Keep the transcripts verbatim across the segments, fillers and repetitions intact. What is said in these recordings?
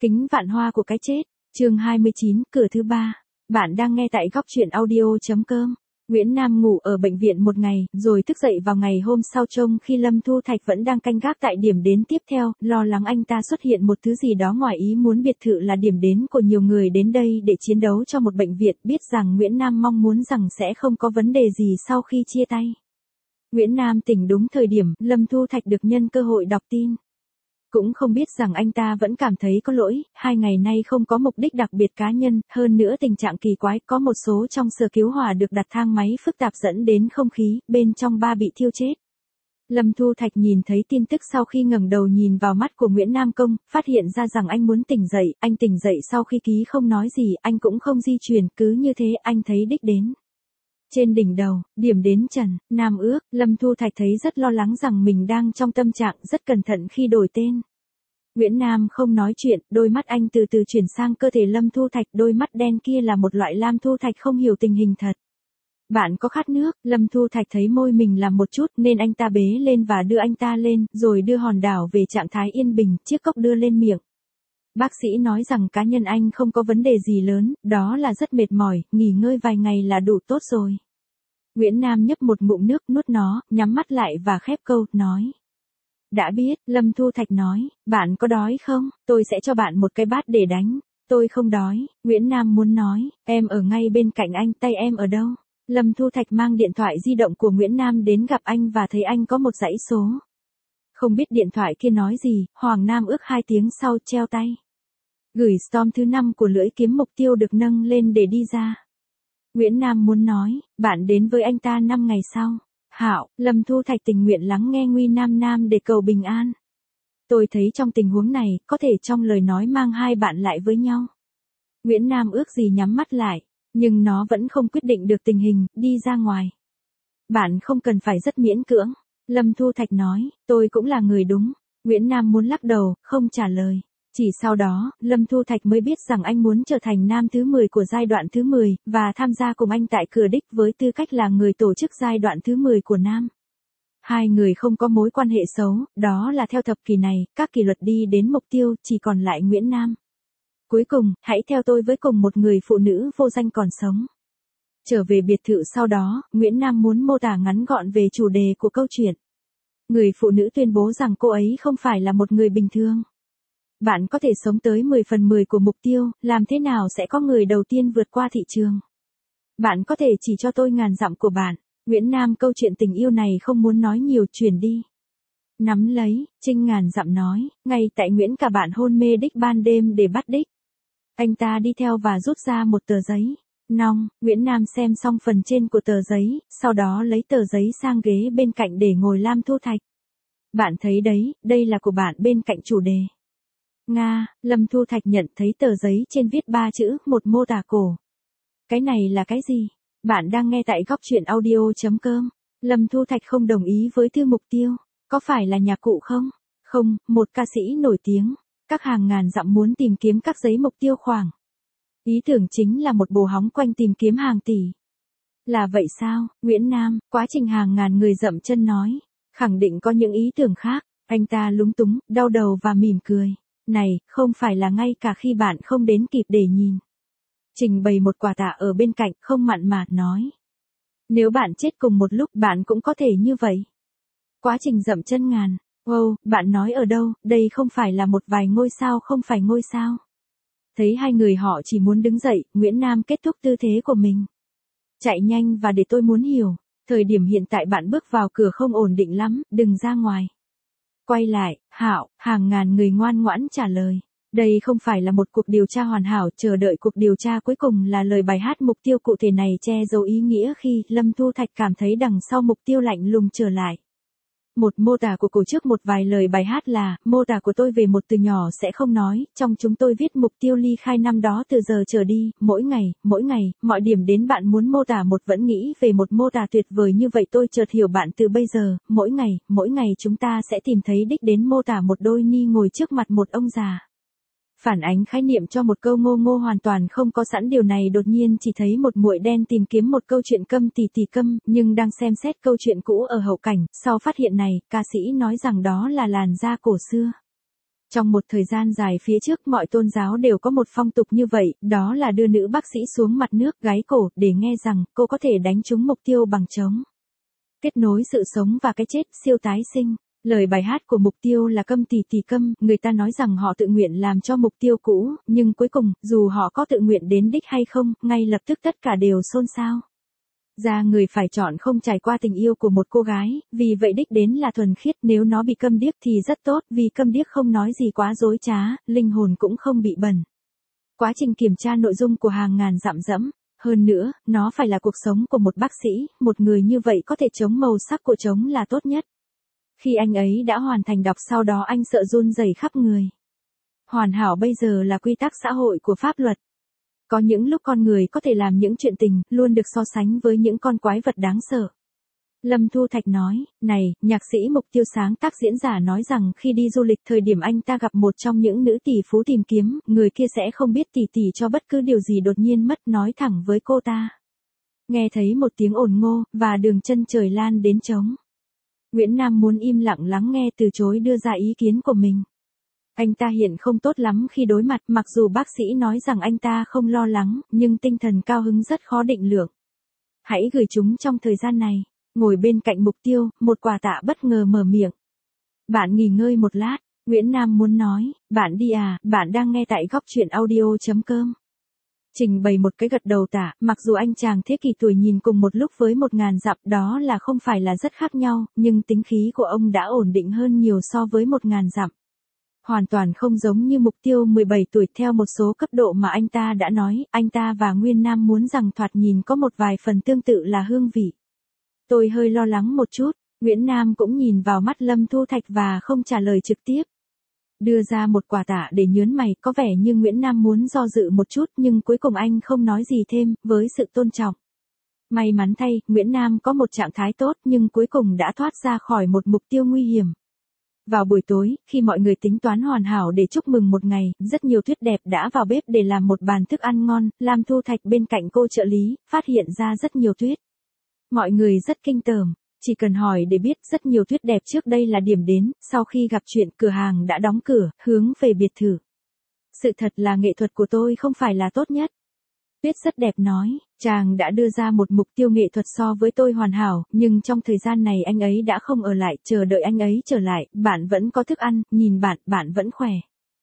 Kính vạn hoa của cái chết, chương hai mươi chín, cửa thứ ba. Bạn đang nghe tại góc truyện audio chấm com. Nguyễn Nam ngủ ở bệnh viện một ngày, rồi thức dậy vào ngày hôm sau trông khi Lâm Thu Thạch vẫn đang canh gác tại điểm đến tiếp theo, lo lắng anh ta xuất hiện một thứ gì đó ngoài ý muốn. Biệt thự là điểm đến của nhiều người đến đây để chiến đấu cho một bệnh viện, biết rằng Nguyễn Nam mong muốn rằng sẽ không có vấn đề gì sau khi chia tay. Nguyễn Nam tỉnh đúng thời điểm, Lâm Thu Thạch được nhân cơ hội đọc tin. Cũng không biết rằng anh ta vẫn cảm thấy có lỗi, hai ngày nay không có mục đích đặc biệt cá nhân, hơn nữa tình trạng kỳ quái, có một số trong sở cứu hỏa được đặt thang máy phức tạp dẫn đến không khí, bên trong ba bị thiêu chết. Lâm Thu Thạch nhìn thấy tin tức sau khi ngẩng đầu nhìn vào mắt của Nguyễn Nam Công, phát hiện ra rằng anh muốn tỉnh dậy, anh tỉnh dậy sau khi ký không nói gì, anh cũng không di chuyển, cứ như thế anh thấy đích đến. Trên đỉnh đầu, điểm đến Trần, Nam ước, Lâm Thu Thạch thấy rất lo lắng rằng mình đang trong tâm trạng rất cẩn thận khi đổi tên. Nguyễn Nam không nói chuyện, đôi mắt anh từ từ chuyển sang cơ thể Lâm Thu Thạch, đôi mắt đen kia là một loại Lam Thu Thạch không hiểu tình hình thật. Bạn có khát nước? Lâm Thu Thạch thấy môi mình làm một chút nên anh ta bế lên và đưa anh ta lên, rồi đưa hòn đảo về trạng thái yên bình, chiếc cốc đưa lên miệng. Bác sĩ nói rằng cá nhân anh không có vấn đề gì lớn, đó là rất mệt mỏi, nghỉ ngơi vài ngày là đủ tốt rồi. Nguyễn Nam nhấp một ngụm nước, nuốt nó, nhắm mắt lại và khép câu, nói. Đã biết, Lâm Thu Thạch nói, bạn có đói không? Tôi sẽ cho bạn một cái bát để đánh. Tôi không đói, Nguyễn Nam muốn nói, em ở ngay bên cạnh anh, tay em ở đâu? Lâm Thu Thạch mang điện thoại di động của Nguyễn Nam đến gặp anh và thấy anh có một dãy số. Không biết điện thoại kia nói gì, Hoàng Nam ước hai tiếng sau treo tay. Gửi storm thứ năm của lưỡi kiếm mục tiêu được nâng lên để đi ra. Nguyễn Nam muốn nói, bạn đến với anh ta năm ngày sau. Hảo, Lâm Thu Thạch tình nguyện lắng nghe Nguy Nam Nam để cầu bình an. Tôi thấy trong tình huống này, có thể trong lời nói mang hai bạn lại với nhau. Nguyễn Nam ước gì nhắm mắt lại, nhưng nó vẫn không quyết định được tình hình, đi ra ngoài. Bạn không cần phải rất miễn cưỡng. Lâm Thu Thạch nói, tôi cũng là người đúng. Nguyễn Nam muốn lắc đầu, không trả lời. Chỉ sau đó, Lâm Thu Thạch mới biết rằng anh muốn trở thành nam thứ mười của giai đoạn thứ mười, và tham gia cùng anh tại cửa đích với tư cách là người tổ chức giai đoạn thứ mười của nam. Hai người không có mối quan hệ xấu, đó là theo thập kỷ này, các kỷ luật đi đến mục tiêu, chỉ còn lại Nguyễn Nam. Cuối cùng, hãy theo tôi với cùng một người phụ nữ vô danh còn sống. Trở về biệt thự sau đó, Nguyễn Nam muốn mô tả ngắn gọn về chủ đề của câu chuyện. Người phụ nữ tuyên bố rằng cô ấy không phải là một người bình thường. Bạn có thể sống tới mười phần mười của mục tiêu, làm thế nào sẽ có người đầu tiên vượt qua thị trường? Bạn có thể chỉ cho tôi ngàn dặm của bạn. Nguyễn Nam câu chuyện tình yêu này không muốn nói nhiều, chuyển đi. Nắm lấy, Trinh ngàn dặm nói, ngay tại Nguyễn cả bạn hôn mê đích ban đêm để bắt đích. Anh ta đi theo và rút ra một tờ giấy. Nong, Nguyễn Nam xem xong phần trên của tờ giấy, sau đó lấy tờ giấy sang ghế bên cạnh để ngồi Lam Thu Thạch. Bạn thấy đấy, đây là của bạn bên cạnh chủ đề. Nga, Lâm Thu Thạch nhận thấy tờ giấy trên viết ba chữ, một mô tả cổ. Cái này là cái gì? Bạn đang nghe tại góc truyện audio chấm com. Lâm Thu Thạch không đồng ý với thư mục tiêu. Có phải là nhạc cụ không? Không, một ca sĩ nổi tiếng. Các hàng ngàn dặm muốn tìm kiếm các giấy mục tiêu khoảng. Ý tưởng chính là một bồ hóng quanh tìm kiếm hàng tỷ. Là vậy sao, Nguyễn Nam, quá trình hàng ngàn người dậm chân nói. Khẳng định có những ý tưởng khác. Anh ta lúng túng, đau đầu và mỉm cười. Này, không phải là ngay cả khi bạn không đến kịp để nhìn. Trình bày một quả tạ ở bên cạnh, không mặn mà nói. Nếu bạn chết cùng một lúc, bạn cũng có thể như vậy. Quá trình dậm chân ngàn. Wow, bạn nói ở đâu, đây không phải là một vài ngôi sao, không phải ngôi sao. Thấy hai người họ chỉ muốn đứng dậy, Nguyễn Nam kết thúc tư thế của mình. Chạy nhanh và để tôi muốn hiểu. Thời điểm hiện tại bạn bước vào cửa không ổn định lắm, đừng ra ngoài. Quay lại, Hạo, hàng ngàn người ngoan ngoãn trả lời. Đây không phải là một cuộc điều tra hoàn hảo, chờ đợi cuộc điều tra cuối cùng là lời bài hát mục tiêu cụ thể này che giấu ý nghĩa khi Lâm Thu Thạch cảm thấy đằng sau mục tiêu lạnh lùng trở lại. Một mô tả của cổ trước một vài lời bài hát là, mô tả của tôi về một từ nhỏ sẽ không nói, trong chúng tôi viết mục tiêu ly khai năm đó từ giờ trở đi, mỗi ngày, mỗi ngày, mọi điểm đến bạn muốn mô tả một vẫn nghĩ về một mô tả tuyệt vời như vậy tôi chợt hiểu bạn từ bây giờ, mỗi ngày, mỗi ngày chúng ta sẽ tìm thấy đích đến mô tả một đôi ni ngồi trước mặt một ông già. Phản ánh khái niệm cho một câu ngô ngô hoàn toàn không có sẵn điều này đột nhiên chỉ thấy một muội đen tìm kiếm một câu chuyện câm tì tì câm, nhưng đang xem xét câu chuyện cũ ở hậu cảnh, sau phát hiện này, ca sĩ nói rằng đó là làn da cổ xưa. Trong một thời gian dài phía trước mọi tôn giáo đều có một phong tục như vậy, đó là đưa nữ bác sĩ xuống mặt nước gáy cổ để nghe rằng cô có thể đánh trúng mục tiêu bằng trống. Kết nối sự sống và cái chết, siêu tái sinh. Lời bài hát của Mục Tiêu là câm tì tì câm, người ta nói rằng họ tự nguyện làm cho mục tiêu cũ, nhưng cuối cùng, dù họ có tự nguyện đến đích hay không, ngay lập tức tất cả đều xôn xao. Ra người phải chọn không trải qua tình yêu của một cô gái, vì vậy đích đến là thuần khiết, nếu nó bị câm điếc thì rất tốt, vì câm điếc không nói gì quá dối trá, linh hồn cũng không bị bẩn. Quá trình kiểm tra nội dung của hàng ngàn dặm dẫm. Hơn nữa, nó phải là cuộc sống của một bác sĩ, một người như vậy có thể chống màu sắc của trống là tốt nhất. Khi anh ấy đã hoàn thành đọc sau đó anh sợ run rẩy khắp người. Hoàn hảo bây giờ là quy tắc xã hội của pháp luật. Có những lúc con người có thể làm những chuyện tình, luôn được so sánh với những con quái vật đáng sợ. Lâm Thu Thạch nói, này, nhạc sĩ Mục Tiêu sáng tác diễn giả nói rằng khi đi du lịch thời điểm anh ta gặp một trong những nữ tỷ phú tìm kiếm, người kia sẽ không biết tỉ tỉ cho bất cứ điều gì đột nhiên mất nói thẳng với cô ta. Nghe thấy một tiếng ồn ngô, và đường chân trời lan đến trống. Nguyễn Nam muốn im lặng lắng nghe từ chối đưa ra ý kiến của mình. Anh ta hiện không tốt lắm khi đối mặt, mặc dù bác sĩ nói rằng anh ta không lo lắng, nhưng tinh thần cao hứng rất khó định lượng. Hãy gửi chúng trong thời gian này. Ngồi bên cạnh Mục Tiêu, một quả tạ bất ngờ mở miệng. Bạn nghỉ ngơi một lát, Nguyễn Nam muốn nói, bạn đi à, bạn đang nghe tại góc truyện audio chấm com. Trình bày một cái gật đầu tạ, mặc dù anh chàng thế kỷ tuổi nhìn cùng một lúc với một ngàn dặm đó là không phải là rất khác nhau, nhưng tính khí của ông đã ổn định hơn nhiều so với một ngàn dặm. Hoàn toàn không giống như Mục Tiêu mười bảy tuổi theo một số cấp độ mà anh ta đã nói, anh ta và Nguyên Nam muốn rằng thoạt nhìn có một vài phần tương tự là hương vị. Tôi hơi lo lắng một chút, Nguyễn Nam cũng nhìn vào mắt Lâm Thu Thạch và không trả lời trực tiếp. Đưa ra một quả tạ để nhớn mày, có vẻ như Nguyễn Nam muốn do dự một chút nhưng cuối cùng anh không nói gì thêm, với sự tôn trọng. May mắn thay, Nguyễn Nam có một trạng thái tốt nhưng cuối cùng đã thoát ra khỏi một mục tiêu nguy hiểm. Vào buổi tối, khi mọi người tính toán hoàn hảo để chúc mừng một ngày, rất nhiều tuyết đẹp đã vào bếp để làm một bàn thức ăn ngon, Lam Thu Thạch bên cạnh cô trợ lý, phát hiện ra rất nhiều tuyết. Mọi người rất kinh tởm, chỉ cần hỏi để biết rất nhiều tuyết đẹp trước đây là điểm đến, sau khi gặp chuyện cửa hàng đã đóng cửa, hướng về biệt thự. Sự thật là nghệ thuật của tôi không phải là tốt nhất. Tuyết rất đẹp nói, chàng đã đưa ra một mục tiêu nghệ thuật so với tôi hoàn hảo, nhưng trong thời gian này anh ấy đã không ở lại, chờ đợi anh ấy trở lại, bạn vẫn có thức ăn, nhìn bạn, bạn vẫn khỏe.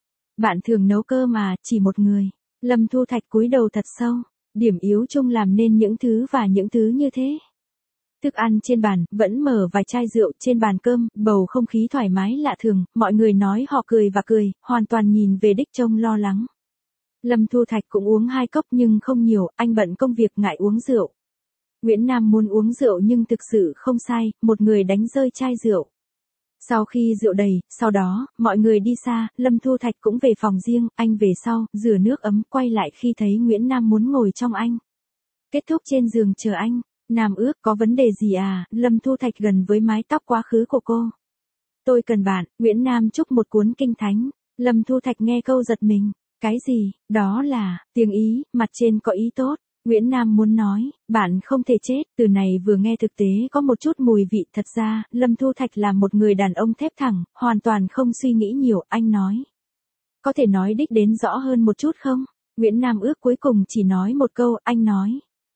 Bạn thường nấu cơm mà, chỉ một người. Lâm Thu Thạch cúi đầu thật sâu, điểm yếu chung làm nên những thứ và những thứ như thế. Thức ăn trên bàn, vẫn mở vài chai rượu trên bàn cơm, bầu không khí thoải mái lạ thường, mọi người nói họ cười và cười, hoàn toàn nhìn về đích trông lo lắng. Lâm Thu Thạch cũng uống hai cốc nhưng không nhiều, anh bận công việc ngại uống rượu. Nguyễn Nam muốn uống rượu nhưng thực sự không sai, một người đánh rơi chai rượu. Sau khi rượu đầy, sau đó, mọi người đi xa, Lâm Thu Thạch cũng về phòng riêng, anh về sau, rửa nước ấm, quay lại khi thấy Nguyễn Nam muốn ngồi trong anh. Kết thúc trên giường chờ anh. Nam ước, có vấn đề gì à, Lâm Thu Thạch gần với mái tóc quá khứ của cô. Tôi cần bạn, Nguyễn Nam chúc một cuốn kinh thánh. Lâm Thu Thạch nghe câu giật mình. Cái gì, đó là, tiếng Ý, mặt trên có ý tốt. Nguyễn Nam muốn nói, bạn không thể chết, từ này vừa nghe thực tế có một chút mùi vị. Thật ra, Lâm Thu Thạch là một người đàn ông thép thẳng, hoàn toàn không suy nghĩ nhiều, anh nói. Có thể nói đích đến rõ hơn một chút không? Nguyễn Nam ước cuối cùng chỉ nói một câu, anh nói.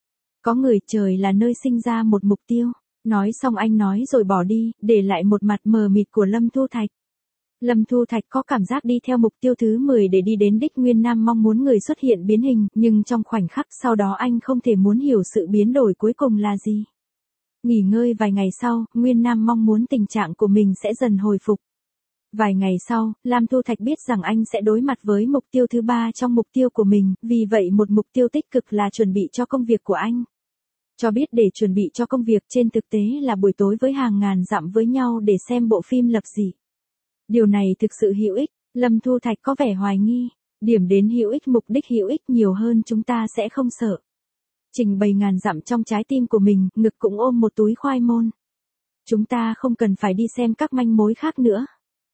Có người trời là nơi sinh ra một mục tiêu. Nói xong anh nói rồi bỏ đi, để lại một mặt mờ mịt của Lâm Thu Thạch. Lâm Thu Thạch có cảm giác đi theo mục tiêu thứ mười để đi đến đích. Nguyên Nam mong muốn người xuất hiện biến hình, nhưng trong khoảnh khắc sau đó anh không thể muốn hiểu sự biến đổi cuối cùng là gì. Nghỉ ngơi vài ngày sau, Nguyên Nam mong muốn tình trạng của mình sẽ dần hồi phục. Vài ngày sau, Lam Thu Thạch biết rằng anh sẽ đối mặt với mục tiêu thứ ba trong mục tiêu của mình, vì vậy một mục tiêu tích cực là chuẩn bị cho công việc của anh. Cho biết để chuẩn bị cho công việc trên thực tế là buổi tối với hàng ngàn dặm với nhau để xem bộ phim lập dị. Điều này thực sự hữu ích, Lâm Thu Thạch có vẻ hoài nghi, điểm đến hữu ích mục đích hữu ích nhiều hơn chúng ta sẽ không sợ. Trình bày ngàn dặm trong trái tim của mình, ngực cũng ôm một túi khoai môn. Chúng ta không cần phải đi xem các manh mối khác nữa.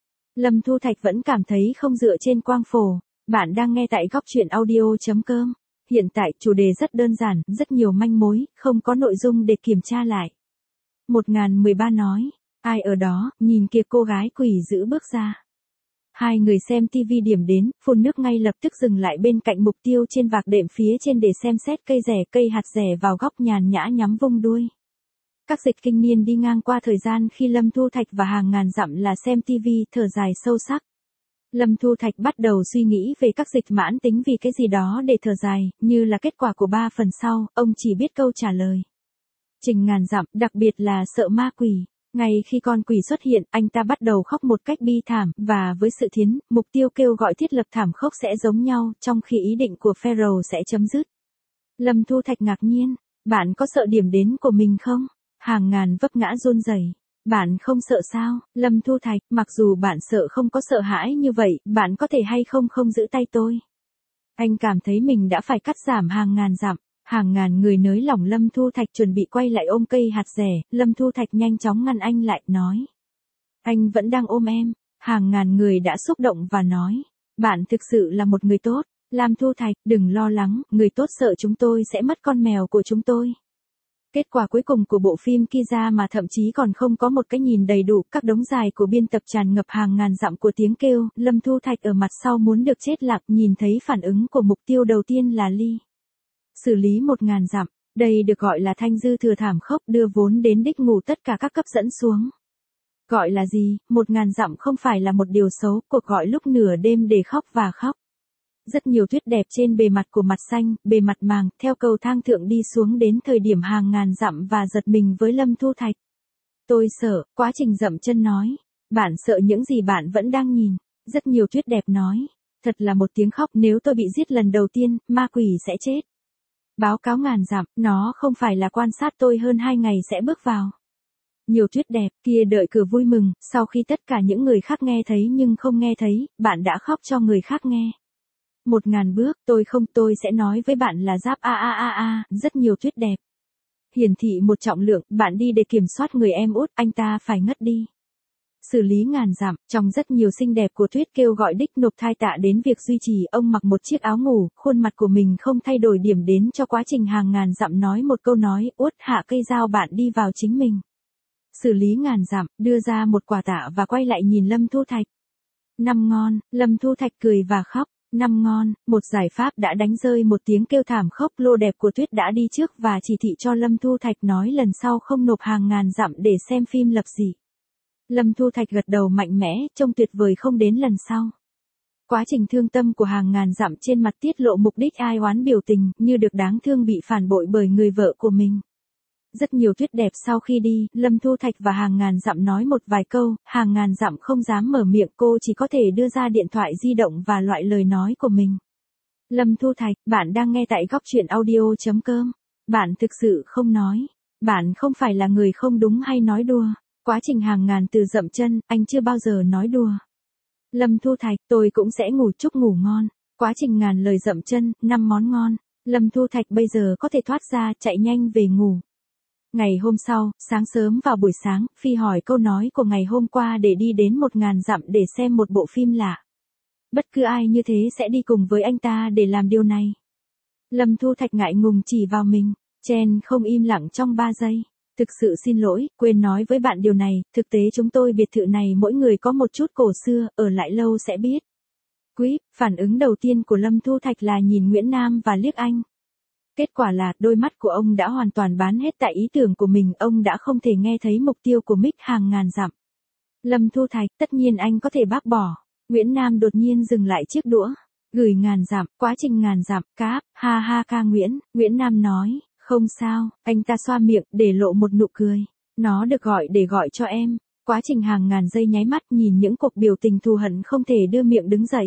Lâm Thu Thạch vẫn cảm thấy không dựa trên quang phổ. Bạn đang nghe tại góc truyện audio chấm com. Hiện tại chủ đề rất đơn giản, rất nhiều manh mối, không có nội dung để kiểm tra lại. một nghìn mười ba nói, ai ở đó, nhìn kìa cô gái quỷ dữ bước ra. Hai người xem tivi điểm đến, phun nước ngay lập tức dừng lại bên cạnh mục tiêu trên vạc đệm phía trên để xem xét cây rẻ, cây hạt rẻ vào góc nhàn nhã nhắm vung đuôi. Các dịch kinh niên đi ngang qua thời gian khi Lâm Thu Thạch và hàng ngàn dặm là xem tivi, thở dài sâu sắc. Lâm Thu Thạch bắt đầu suy nghĩ về các dịch mãn tính vì cái gì đó để thở dài, như là kết quả của ba phần sau, ông chỉ biết câu trả lời. Trình ngàn dặm, đặc biệt là sợ ma quỷ. Ngay khi con quỷ xuất hiện, anh ta bắt đầu khóc một cách bi thảm, và với sự thiến, mục tiêu kêu gọi thiết lập thảm khốc sẽ giống nhau, trong khi ý định của Pharaoh sẽ chấm dứt. Lâm Thu Thạch ngạc nhiên, bạn có sợ điểm đến của mình không? Hàng ngàn vấp ngã run rẩy. Bạn không sợ sao? Lâm Thu Thạch, mặc dù bạn sợ không có sợ hãi như vậy, bạn có thể hay không không giữ tay tôi. Anh cảm thấy mình đã phải cắt giảm hàng ngàn dặm. Hàng ngàn người nới lỏng Lâm Thu Thạch chuẩn bị quay lại ôm cây hạt rẻ, Lâm Thu Thạch nhanh chóng ngăn anh lại, nói. Anh vẫn đang ôm em. Hàng ngàn người đã xúc động và nói. Bạn thực sự là một người tốt. Lâm Thu Thạch, đừng lo lắng, người tốt sợ chúng tôi sẽ mất con mèo của chúng tôi. Kết quả cuối cùng của bộ phim kia ra mà thậm chí còn không có một cái nhìn đầy đủ, các đống dài của biên tập tràn ngập hàng ngàn dặm của tiếng kêu, Lâm Thu Thạch ở mặt sau muốn được chết lặng, nhìn thấy phản ứng của mục tiêu đầu tiên là Ly. Xử lý một ngàn dặm, đây được gọi là thanh dư thừa thảm khốc, đưa vốn đến đích ngủ tất cả các cấp dẫn xuống. Gọi là gì, một ngàn dặm không phải là một điều xấu, cuộc gọi lúc nửa đêm để khóc và khóc. Rất nhiều tuyết đẹp trên bề mặt của mặt xanh, bề mặt màng, theo cầu thang thượng đi xuống đến thời điểm hàng ngàn dặm và giật mình với Lâm Thu Thạch. Tôi sợ, quá trình dậm chân nói. Bạn sợ những gì bạn vẫn đang nhìn. Rất nhiều tuyết đẹp nói. Thật là một tiếng khóc, nếu tôi bị giết lần đầu tiên, ma quỷ sẽ chết. Báo cáo ngàn dặm, nó không phải là quan sát tôi hơn hai ngày sẽ bước vào. Nhiều tuyết đẹp, kia đợi cửa vui mừng, sau khi tất cả những người khác nghe thấy nhưng không nghe thấy, bạn đã khóc cho người khác nghe. Một ngàn bước, tôi không, tôi sẽ nói với bạn là giáp a a a a, rất nhiều tuyết đẹp. Hiển thị một trọng lượng, bạn đi để kiểm soát người em út, anh ta phải ngất đi. Xử lý ngàn dặm, trong rất nhiều xinh đẹp của tuyết kêu gọi đích nộp thai tạ đến việc duy trì, ông mặc một chiếc áo ngủ, khuôn mặt của mình không thay đổi điểm đến cho quá trình hàng ngàn dặm nói một câu nói, út hạ cây dao bạn đi vào chính mình. Xử lý ngàn dặm, đưa ra một quả tạ và quay lại nhìn Lâm Thu Thạch. Năm ngon, Lâm Thu Thạch cười và khóc. Năm ngon, một giải pháp đã đánh rơi một tiếng kêu thảm khốc, lô đẹp của tuyết đã đi trước và chỉ thị cho Lâm Thu Thạch nói lần sau không nộp hàng ngàn dặm để xem phim lập dị. Lâm Thu Thạch gật đầu mạnh mẽ, trông tuyệt vời không đến lần sau. Quá trình thương tâm của hàng ngàn dặm trên mặt tiết lộ mục đích ai oán biểu tình, như được đáng thương bị phản bội bởi người vợ của mình. Rất nhiều tuyết đẹp sau khi đi, Lâm Thu Thạch và hàng ngàn dặm nói một vài câu, hàng ngàn dặm không dám mở miệng, cô chỉ có thể đưa ra điện thoại di động và loại lời nói của mình. Lâm Thu Thạch, bạn đang nghe tại góc truyện audio chấm com. Bạn thực sự không nói. Bạn không phải là người không đúng hay nói đùa. Quá trình hàng ngàn từ dậm chân, anh chưa bao giờ nói đùa. Lâm Thu Thạch, tôi cũng sẽ ngủ, chúc ngủ ngon. Quá trình ngàn lời dậm chân, năm món ngon. Lâm Thu Thạch bây giờ có thể thoát ra, chạy nhanh về ngủ. Ngày hôm sau, sáng sớm vào buổi sáng, Phi hỏi câu nói của ngày hôm qua để đi đến một ngàn dặm để xem một bộ phim lạ. Bất cứ ai như thế sẽ đi cùng với anh ta để làm điều này. Lâm Thu Thạch ngại ngùng chỉ vào mình. Chen không im lặng trong ba giây. Thực sự xin lỗi, quên nói với bạn điều này, thực tế chúng tôi biệt thự này mỗi người có một chút cổ xưa, ở lại lâu sẽ biết. Quý, phản ứng đầu tiên của Lâm Thu Thạch là nhìn Nguyễn Nam và liếc anh. Kết quả là, đôi mắt của ông đã hoàn toàn bán hết tại ý tưởng của mình, ông đã không thể nghe thấy mục tiêu của mic hàng ngàn dặm. Lâm Thu Thạch, tất nhiên anh có thể bác bỏ. Nguyễn Nam đột nhiên dừng lại chiếc đũa. Gửi ngàn dặm, quá trình ngàn dặm, cáp, ha ha ca Nguyễn, Nguyễn Nam nói, không sao, anh ta xoa miệng, để lộ một nụ cười. Nó được gọi để gọi cho em. Quá trình hàng ngàn giây nháy mắt nhìn những cuộc biểu tình thù hận không thể đưa miệng đứng dậy.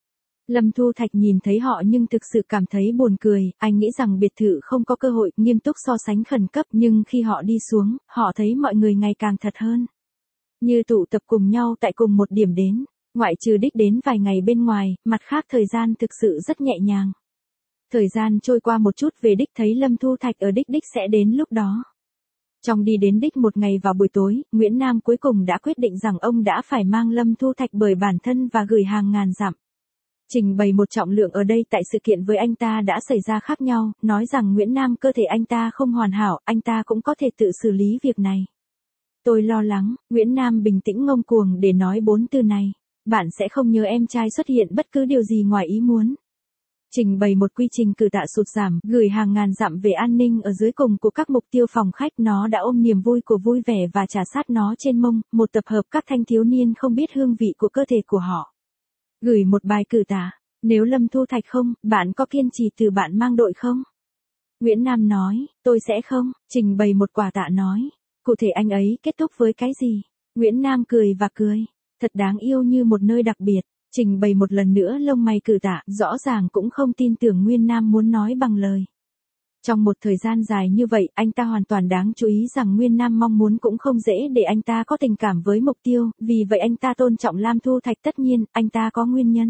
Lâm Thu Thạch nhìn thấy họ nhưng thực sự cảm thấy buồn cười, anh nghĩ rằng biệt thự không có cơ hội, nghiêm túc so sánh khẩn cấp, nhưng khi họ đi xuống, họ thấy mọi người ngày càng thật hơn. Như tụ tập cùng nhau tại cùng một điểm đến, ngoại trừ đích đến vài ngày bên ngoài, mặt khác thời gian thực sự rất nhẹ nhàng. Thời gian trôi qua một chút về đích thấy Lâm Thu Thạch ở đích đích sẽ đến lúc đó. Trong đi đến đích một ngày vào buổi tối, Nguyễn Nam cuối cùng đã quyết định rằng ông đã phải mang Lâm Thu Thạch bởi bản thân và gửi hàng ngàn dặm. Trình bày một trọng lượng ở đây tại sự kiện với anh ta đã xảy ra khác nhau, nói rằng Nguyễn Nam cơ thể anh ta không hoàn hảo, anh ta cũng có thể tự xử lý việc này. Tôi lo lắng, Nguyễn Nam bình tĩnh ngông cuồng để nói bốn từ này. bạn sẽ không nhớ em trai xuất hiện bất cứ điều gì ngoài ý muốn. Trình bày một quy trình cử tạ sụt giảm, gửi hàng ngàn dặm về an ninh ở dưới cùng của các mục tiêu phòng khách. Nó đã ôm niềm vui của vui vẻ và trả sát nó trên mông, một tập hợp các thanh thiếu niên không biết hương vị của cơ thể của họ. Gửi một bài cử tạ, nếu Lâm Thu Thạch không, bạn có kiên trì từ bạn mang đội không? Nguyễn Nam nói, tôi sẽ không. Trình bày một quả tạ nói, cụ thể anh ấy kết thúc với cái gì? Nguyễn Nam cười và cười, thật đáng yêu như một nơi đặc biệt. Trình bày một lần nữa lông mày cử tạ, rõ ràng cũng không tin tưởng Nguyên Nam muốn nói bằng lời. Trong một thời gian dài như vậy, anh ta hoàn toàn đáng chú ý rằng Nguyên Nam mong muốn cũng không dễ để anh ta có tình cảm với mục tiêu, vì vậy anh ta tôn trọng Lam Thu Thạch. Tất nhiên, anh ta có nguyên nhân.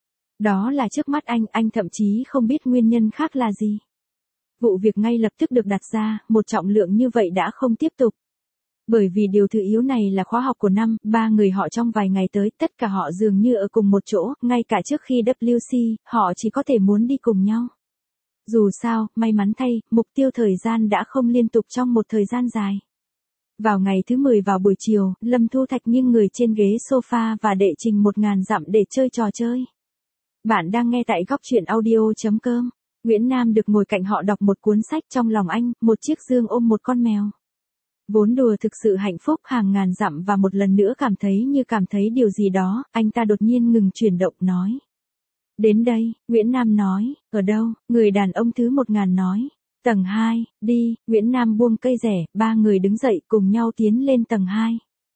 Đó là trước mắt anh, anh thậm chí không biết nguyên nhân khác là gì. Vụ việc ngay lập tức được đặt ra, một trọng lượng như vậy đã không tiếp tục. Bởi vì điều thứ yếu này là khóa học của năm, ba người họ trong vài ngày tới, tất cả họ dường như ở cùng một chỗ, ngay cả trước khi W C, họ chỉ có thể muốn đi cùng nhau. Dù sao, may mắn thay, mục tiêu thời gian đã không liên tục trong một thời gian dài. Vào ngày thứ mười vào buổi chiều, Lâm Thu Thạch nghiêng người trên ghế sofa và đệ trình một ngàn dặm để chơi trò chơi. Bạn đang nghe tại góc truyện audio chấm com. Nguyễn Nam được ngồi cạnh họ đọc một cuốn sách, trong lòng anh, một chiếc dương ôm một con mèo. Vốn đùa thực sự hạnh phúc hàng ngàn dặm và một lần nữa cảm thấy như cảm thấy điều gì đó, anh ta đột nhiên ngừng chuyển động nói. Đến đây, Nguyễn Nam nói, ở đâu? Người đàn ông thứ một ngàn nói, tầng hai, đi. Nguyễn Nam buông cây rẻ, ba người đứng dậy cùng nhau tiến lên tầng hai.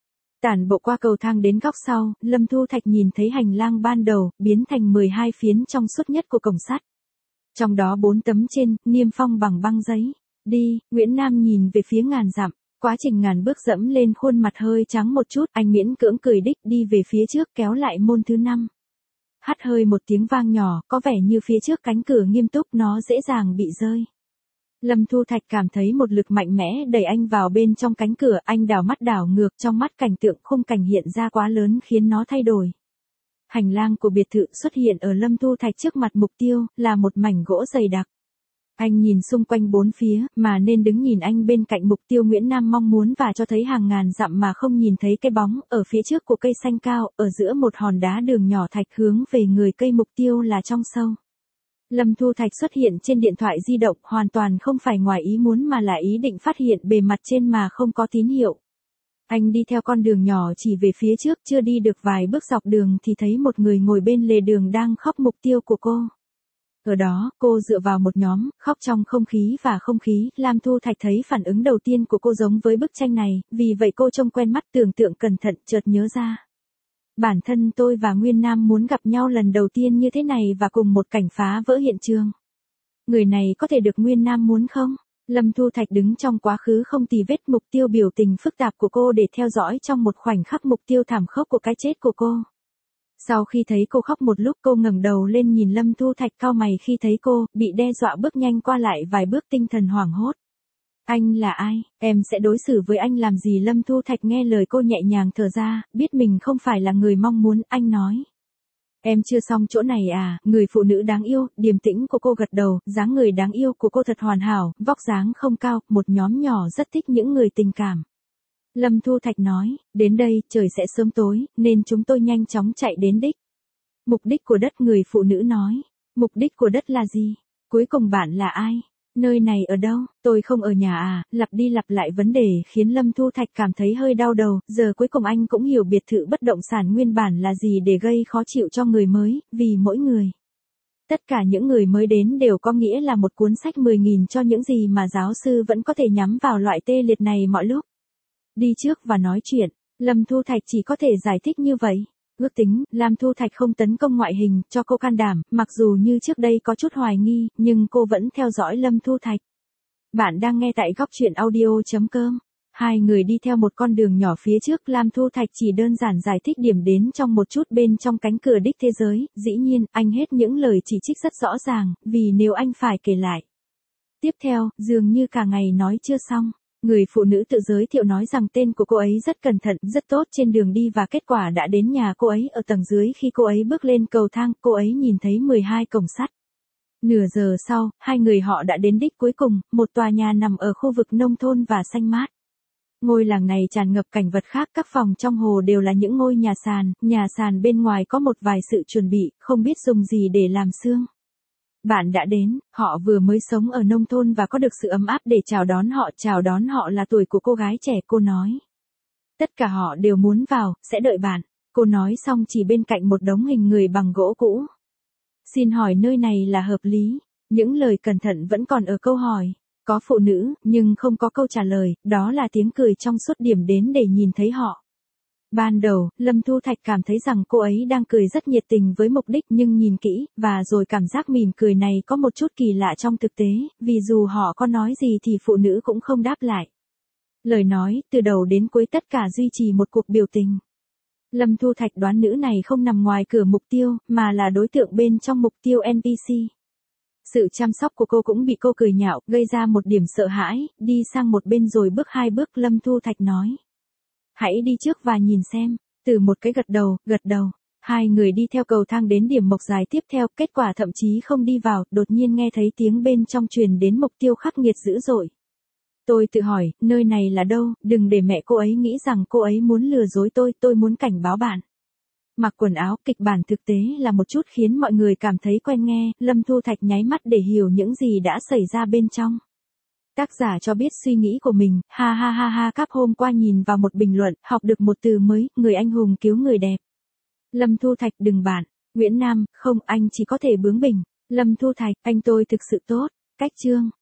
Tản bộ qua cầu thang đến góc sau, Lâm Thu Thạch nhìn thấy hành lang ban đầu, biến thành mười hai phiến trong suốt nhất của cổng sắt. Trong đó bốn tấm trên, niêm phong bằng băng giấy. Đi, Nguyễn Nam nhìn về phía ngàn dặm. Quá trình ngàn bước dẫm lên khuôn mặt hơi trắng một chút, anh miễn cưỡng cười đích đi về phía trước kéo lại môn thứ năm. Hắt hơi một tiếng vang nhỏ, có vẻ như phía trước cánh cửa nghiêm túc nó dễ dàng bị rơi. Lâm Thu Thạch cảm thấy một lực mạnh mẽ đẩy anh vào bên trong cánh cửa, anh đảo mắt đảo ngược trong mắt cảnh tượng khung cảnh hiện ra quá lớn khiến nó thay đổi. Hành lang của biệt thự xuất hiện ở Lâm Thu Thạch trước mặt mục tiêu, là một mảnh gỗ dày đặc. Anh nhìn xung quanh bốn phía, mà nên đứng nhìn anh bên cạnh mục tiêu Nguyễn Nam mong muốn và cho thấy hàng ngàn dặm mà không nhìn thấy cái bóng, ở phía trước của cây xanh cao, ở giữa một hòn đá đường nhỏ thạch hướng về người cây mục tiêu là trong sâu. Lâm Thu Thạch xuất hiện trên điện thoại di động, hoàn toàn không phải ngoài ý muốn mà là ý định phát hiện bề mặt trên mà không có tín hiệu. Anh đi theo con đường nhỏ chỉ về phía trước, chưa đi được vài bước dọc đường thì thấy một người ngồi bên lề đường đang khóc mục tiêu của cô. Ở đó, cô dựa vào một nhóm, khóc trong không khí và không khí, Lam Thu Thạch thấy phản ứng đầu tiên của cô giống với bức tranh này, vì vậy cô trông quen mắt tưởng tượng cẩn thận chợt nhớ ra. Bản thân tôi và Nguyên Nam muốn gặp nhau lần đầu tiên như thế này và cùng một cảnh phá vỡ hiện trường. Người này có thể được Nguyên Nam muốn không? Lâm Thu Thạch đứng trong quá khứ không tì vết mục tiêu biểu tình phức tạp của cô để theo dõi trong một khoảnh khắc mục tiêu thảm khốc của cái chết của cô. Sau khi thấy cô khóc một lúc cô ngẩng đầu lên nhìn Lâm Thu Thạch cau mày khi thấy cô, bị đe dọa bước nhanh qua lại vài bước tinh thần hoảng hốt. Anh là ai? Em sẽ đối xử với anh làm gì? Lâm Thu Thạch nghe lời cô nhẹ nhàng thở ra, biết mình không phải là người mong muốn, anh nói. Em chưa xong chỗ này à? Người phụ nữ đáng yêu, điềm tĩnh của cô gật đầu, dáng người đáng yêu của cô thật hoàn hảo, vóc dáng không cao, một nhóm nhỏ rất thích những người tình cảm. Lâm Thu Thạch nói, đến đây, trời sẽ sớm tối, nên chúng tôi nhanh chóng chạy đến đích. Mục đích của đất, người phụ nữ nói. Mục đích của đất là gì? Cuối cùng bạn là ai? Nơi này ở đâu? Tôi không ở nhà à? Lặp đi lặp lại vấn đề khiến Lâm Thu Thạch cảm thấy hơi đau đầu, giờ cuối cùng anh cũng hiểu biệt thự bất động sản nguyên bản là gì để gây khó chịu cho người mới, vì mỗi người. Tất cả những người mới đến đều có nghĩa là một cuốn sách mười nghìn cho những gì mà giáo sư vẫn có thể nhắm vào loại tê liệt này mọi lúc. Đi trước và nói chuyện, Lâm Thu Thạch chỉ có thể giải thích như vậy. Ước tính, Lam Thu Thạch không tấn công ngoại hình, cho cô can đảm, mặc dù như trước đây có chút hoài nghi, nhưng cô vẫn theo dõi Lâm Thu Thạch. Bạn đang nghe tại góc truyện audio chấm com. Hai người đi theo một con đường nhỏ phía trước, Lam Thu Thạch chỉ đơn giản giải thích điểm đến trong một chút bên trong cánh cửa đích thế giới, dĩ nhiên, anh hết những lời chỉ trích rất rõ ràng, vì nếu anh phải kể lại. Tiếp theo, dường như cả ngày nói chưa xong. Người phụ nữ tự giới thiệu nói rằng tên của cô ấy rất cẩn thận, rất tốt trên đường đi và kết quả đã đến nhà cô ấy ở tầng dưới. Khi cô ấy bước lên cầu thang, cô ấy nhìn thấy mười hai cổng sắt. Nửa giờ sau, hai người họ đã đến đích cuối cùng, một tòa nhà nằm ở khu vực nông thôn và xanh mát. Ngôi làng này tràn ngập cảnh vật khác, các phòng trong hồ đều là những ngôi nhà sàn, nhà sàn bên ngoài có một vài sự chuẩn bị, không biết dùng gì để làm xương. Bạn đã đến, họ vừa mới sống ở nông thôn và có được sự ấm áp để chào đón họ, chào đón họ là tuổi của cô gái trẻ, cô nói. Tất cả họ đều muốn vào, sẽ đợi bạn. Cô nói xong chỉ bên cạnh một đống hình người bằng gỗ cũ. Xin hỏi nơi này là hợp lý, những lời cẩn thận vẫn còn ở câu hỏi. Có phụ nữ, nhưng không có câu trả lời, đó là tiếng cười trong suốt điểm đến để nhìn thấy họ. Ban đầu, Lâm Thu Thạch cảm thấy rằng cô ấy đang cười rất nhiệt tình với mục đích, nhưng nhìn kỹ, và rồi cảm giác mỉm cười này có một chút kỳ lạ trong thực tế, vì dù họ có nói gì thì phụ nữ cũng không đáp lại. Lời nói, từ đầu đến cuối tất cả duy trì một cuộc biểu tình. Lâm Thu Thạch đoán nữ này không nằm ngoài cửa mục tiêu, mà là đối tượng bên trong mục tiêu en pê xê. Sự chăm sóc của cô cũng bị cô cười nhạo, gây ra một điểm sợ hãi, đi sang một bên rồi bước hai bước. Lâm Thu Thạch nói. Hãy đi trước và nhìn xem. Từ một cái gật đầu, gật đầu. Hai người đi theo cầu thang đến điểm mộc dài tiếp theo, kết quả thậm chí không đi vào, đột nhiên nghe thấy tiếng bên trong truyền đến mục tiêu khắc nghiệt dữ dội. Tôi tự hỏi, nơi này là đâu, đừng để mẹ cô ấy nghĩ rằng cô ấy muốn lừa dối tôi, tôi muốn cảnh báo bạn. Mặc quần áo, kịch bản thực tế là một chút khiến mọi người cảm thấy quen nghe, Lâm Thu Thạch nháy mắt để hiểu những gì đã xảy ra bên trong. Tác giả cho biết suy nghĩ của mình, ha ha ha ha. Các hôm qua nhìn vào một bình luận, học được một từ mới, người anh hùng cứu người đẹp. Lâm Thu Thạch đừng bạn. Nguyễn Nam, không, anh chỉ có thể bướng bỉnh. Lâm Thu Thạch, anh tôi thực sự tốt. Cách chương.